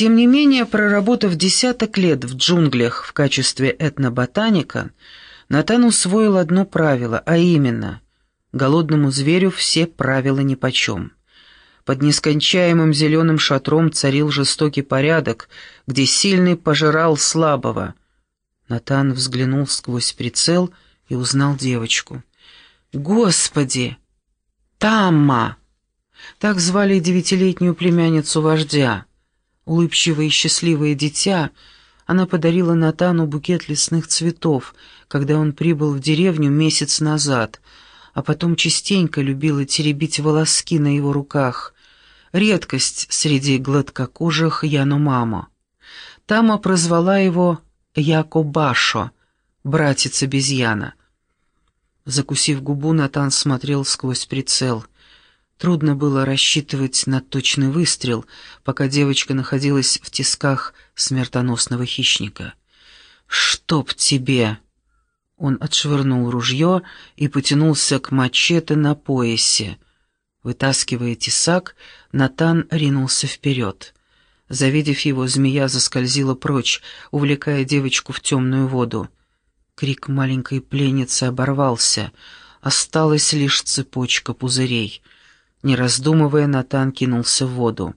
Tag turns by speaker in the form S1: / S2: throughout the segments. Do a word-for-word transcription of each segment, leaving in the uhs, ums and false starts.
S1: Тем не менее, проработав десяток лет в джунглях в качестве этноботаника, Натан усвоил одно правило, а именно – голодному зверю все правила нипочем. Под нескончаемым зеленым шатром царил жестокий порядок, где сильный пожирал слабого. Натан взглянул сквозь прицел и узнал девочку. «Господи! Тамма!» Так звали девятилетнюю племянницу вождя. Улыбчивое и счастливое дитя, она подарила Натану букет лесных цветов, когда он прибыл в деревню месяц назад, а потом частенько любила теребить волоски на его руках. Редкость среди гладкокожих Яномамо. Тама прозвала его Якобашо, братец обезьяна. Закусив губу, Натан смотрел сквозь прицел. Трудно было рассчитывать на точный выстрел, пока девочка находилась в тисках смертоносного хищника. «Чтоб тебе!» Он отшвырнул ружье и потянулся к мачете на поясе. Вытаскивая тесак, Натан ринулся вперед. Завидев его, змея заскользила прочь, увлекая девочку в темную воду. Крик маленькой пленницы оборвался, осталась лишь цепочка пузырей. Не раздумывая, Натан кинулся в воду.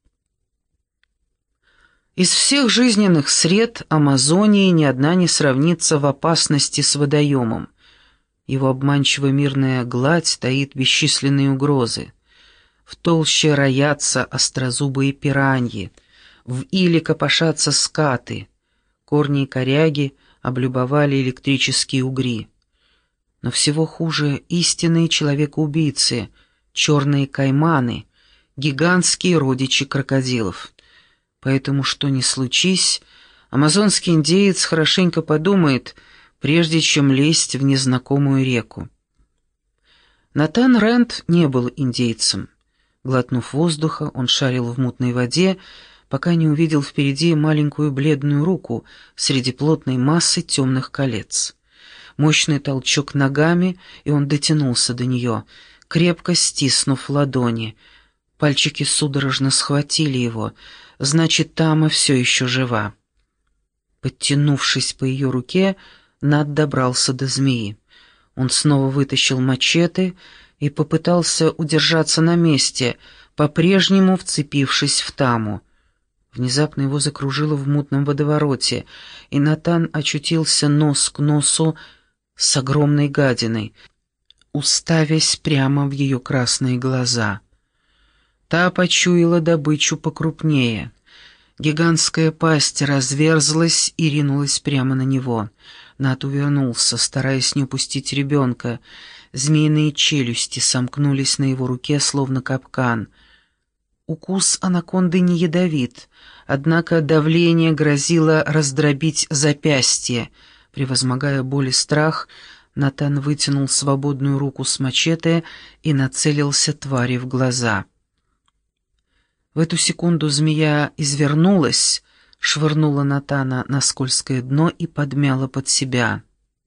S1: Из всех жизненных сред Амазонии ни одна не сравнится в опасности с водоемом. Его обманчиво мирная гладь таит бесчисленные угрозы. В толще роятся острозубые пираньи, в иле копошатся скаты, корни и коряги облюбовали электрические угри. Но всего хуже истинные человекоубийцы — черные кайманы, гигантские родичи крокодилов. Поэтому, что ни случись, амазонский индеец хорошенько подумает, прежде чем лезть в незнакомую реку. Натан Рент не был индейцем. Глотнув воздуха, он шарил в мутной воде, пока не увидел впереди маленькую бледную руку среди плотной массы темных колец. Мощный толчок ногами, и он дотянулся до нее, крепко стиснув ладони. Пальчики судорожно схватили его, значит, Тама все еще жива. Подтянувшись по ее руке, Нат добрался до змеи. Он снова вытащил мачете и попытался удержаться на месте, по-прежнему вцепившись в Таму. Внезапно его закружило в мутном водовороте, и Натан очутился нос к носу с огромной гадиной, уставясь прямо в ее красные глаза. Та почуяла добычу покрупнее. Гигантская пасть разверзлась и ринулась прямо на него. Нат увернулся, стараясь не упустить ребенка. Змеиные челюсти сомкнулись на его руке, словно капкан. Укус анаконды не ядовит, однако давление грозило раздробить запястье. Превозмогая боль и страх, Натан вытянул свободную руку с мачете и нацелился твари в глаза. В эту секунду змея извернулась, швырнула Натана на скользкое дно и подмяла под себя.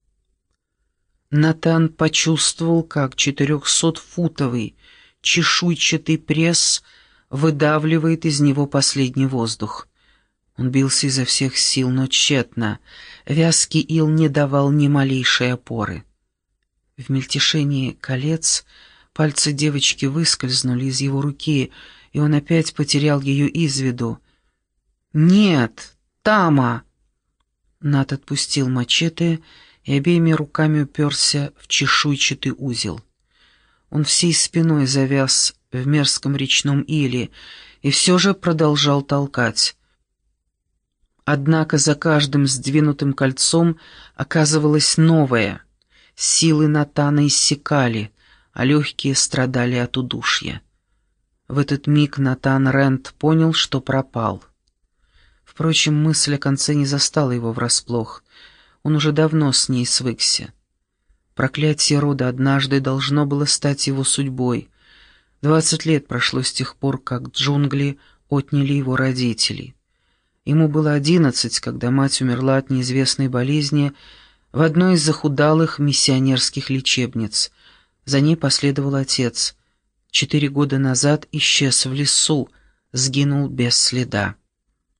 S1: Натан почувствовал, как четырехсотфутовый чешуйчатый пресс выдавливает из него последний воздух. Он бился изо всех сил, но тщетно. Вязкий ил не давал ни малейшей опоры. В мельтешении колец пальцы девочки выскользнули из его руки, и он опять потерял ее из виду. «Нет, Тама!» Нат отпустил мачете и обеими руками уперся в чешуйчатый узел. Он всей спиной завяз в мерзком речном иле и все же продолжал толкать. Однако за каждым сдвинутым кольцом оказывалось новое. Силы Натана иссякали, а легкие страдали от удушья. В этот миг Натан Рент понял, что пропал. Впрочем, мысль о конце не застала его врасплох. Он уже давно с ней свыкся. Проклятие рода однажды должно было стать его судьбой. Двадцать лет прошло с тех пор, как джунгли отняли его родителей. Ему было одиннадцать, когда мать умерла от неизвестной болезни в одной из захудалых миссионерских лечебниц. За ней последовал отец. Четыре года назад исчез в лесу, сгинул без следа.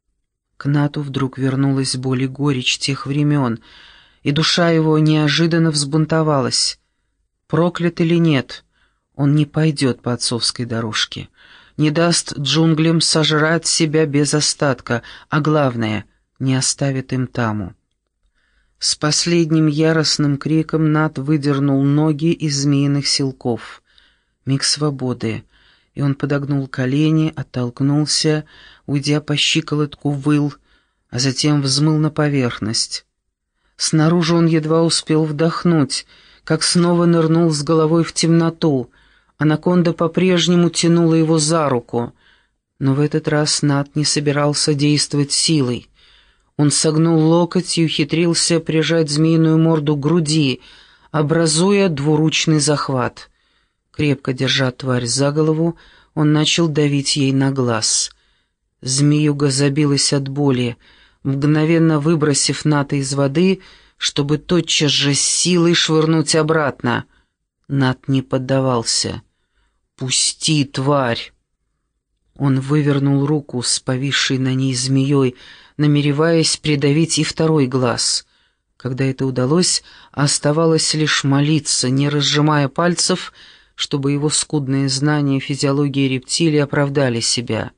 S1: К Нату вдруг вернулась боль и горечь тех времен, и душа его неожиданно взбунтовалась. Проклят или нет, он не пойдет по отцовской дорожке, не даст джунглям сожрать себя без остатка, а главное, не оставит им Таму. С последним яростным криком Нат выдернул ноги из змеиных силков. Миг свободы, и он подогнул колени, оттолкнулся, уйдя по щиколотку, выл, а затем взмыл на поверхность. Снаружи он едва успел вдохнуть, как снова нырнул с головой в темноту. Анаконда по-прежнему тянула его за руку, но в этот раз Нат не собирался действовать силой. Он согнул локоть и ухитрился прижать змеиную морду к груди, образуя двуручный захват. Крепко держа тварь за голову, он начал давить ей на глаз. Змеюга забилась от боли, мгновенно выбросив Ната из воды, чтобы тотчас же с силой швырнуть обратно. Нат не поддавался. «Пусти, тварь!» Он вывернул руку с повисшей на ней змеей, намереваясь придавить и второй глаз. Когда это удалось, оставалось лишь молиться, не разжимая пальцев, чтобы его скудные знания физиологии рептилий оправдали себя.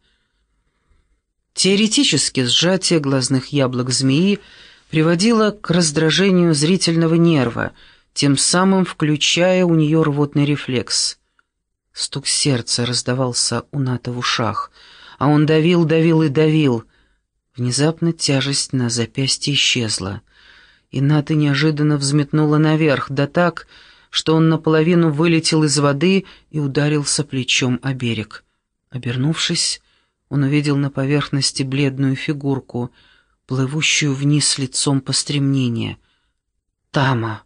S1: Теоретически сжатие глазных яблок змеи приводило к раздражению зрительного нерва, тем самым включая у нее рвотный рефлекс. Стук сердца раздавался у Ната в ушах, а он давил, давил и давил. Внезапно тяжесть на запястье исчезла, и Ната неожиданно взметнула наверх, да так, что он наполовину вылетел из воды и ударился плечом о берег. Обернувшись, он увидел на поверхности бледную фигурку, плывущую вниз лицом по стремнению. Тама.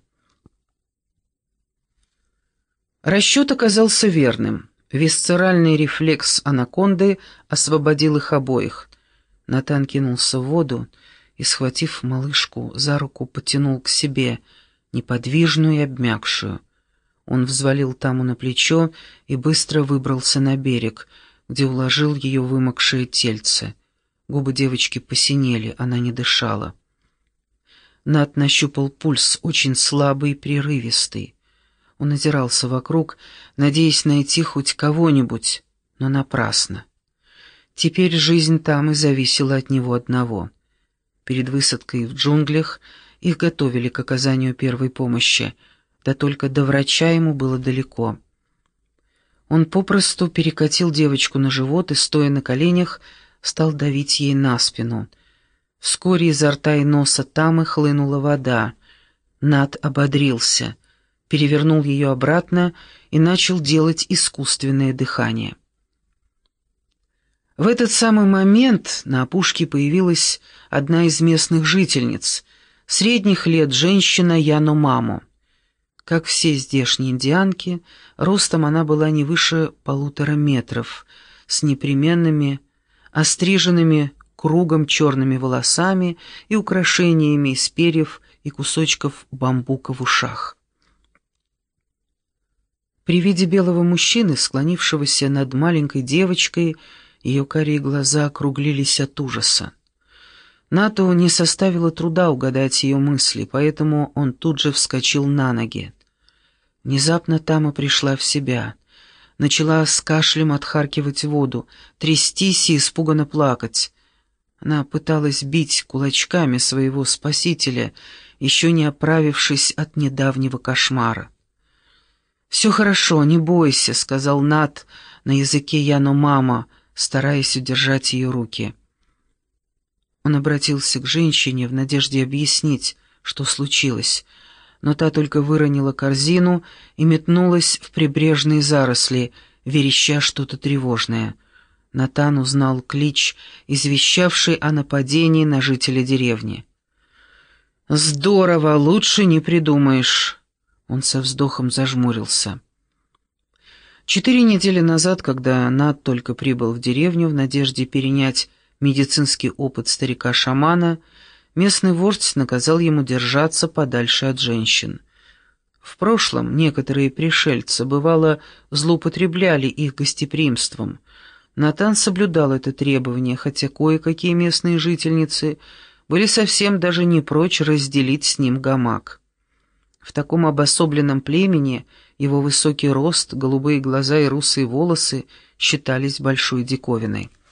S1: Расчет оказался верным. Висцеральный рефлекс анаконды освободил их обоих. Натан кинулся в воду и, схватив малышку за руку, потянул к себе, неподвижную и обмякшую. Он взвалил Таму на плечо и быстро выбрался на берег, где уложил ее вымокшее тельце. Губы девочки посинели, она не дышала. Нат нащупал пульс, очень слабый и прерывистый. Он озирался вокруг, надеясь найти хоть кого-нибудь, но напрасно. Теперь жизнь Тамы зависела от него одного. Перед высадкой в джунглях их готовили к оказанию первой помощи, да только до врача ему было далеко. Он попросту перекатил девочку на живот и, стоя на коленях, стал давить ей на спину. Вскоре изо рта и носа Тамы хлынула вода. Нат ободрился, перевернул ее обратно и начал делать искусственное дыхание. В этот самый момент на опушке появилась одна из местных жительниц, средних лет женщина Яномамо. Как все здешние индианки, ростом она была не выше полутора метров, с непременными, остриженными кругом черными волосами и украшениями из перьев и кусочков бамбука в ушах. При виде белого мужчины, склонившегося над маленькой девочкой, ее карие глаза округлились от ужаса. Нату не составило труда угадать ее мысли, поэтому он тут же вскочил на ноги. Внезапно Тама пришла в себя, начала с кашлем отхаркивать воду, трястись и испуганно плакать. Она пыталась бить кулачками своего спасителя, еще не оправившись от недавнего кошмара. «Все хорошо, не бойся», — сказал Нат на языке Яномамо, стараясь удержать ее руки. Он обратился к женщине в надежде объяснить, что случилось, но та только выронила корзину и метнулась в прибрежные заросли, вереща что-то тревожное. Натан узнал клич, извещавший о нападении на жителя деревни. «Здорово, лучше не придумаешь». Он со вздохом зажмурился. Четыре недели назад, когда Нат только прибыл в деревню в надежде перенять медицинский опыт старика-шамана, местный вождь наказал ему держаться подальше от женщин. В прошлом некоторые пришельцы, бывало, злоупотребляли их гостеприимством, Натан соблюдал это требование, хотя кое-какие местные жительницы были совсем даже не прочь разделить с ним гамак. В таком обособленном племени его высокий рост, голубые глаза и русые волосы считались большой диковиной.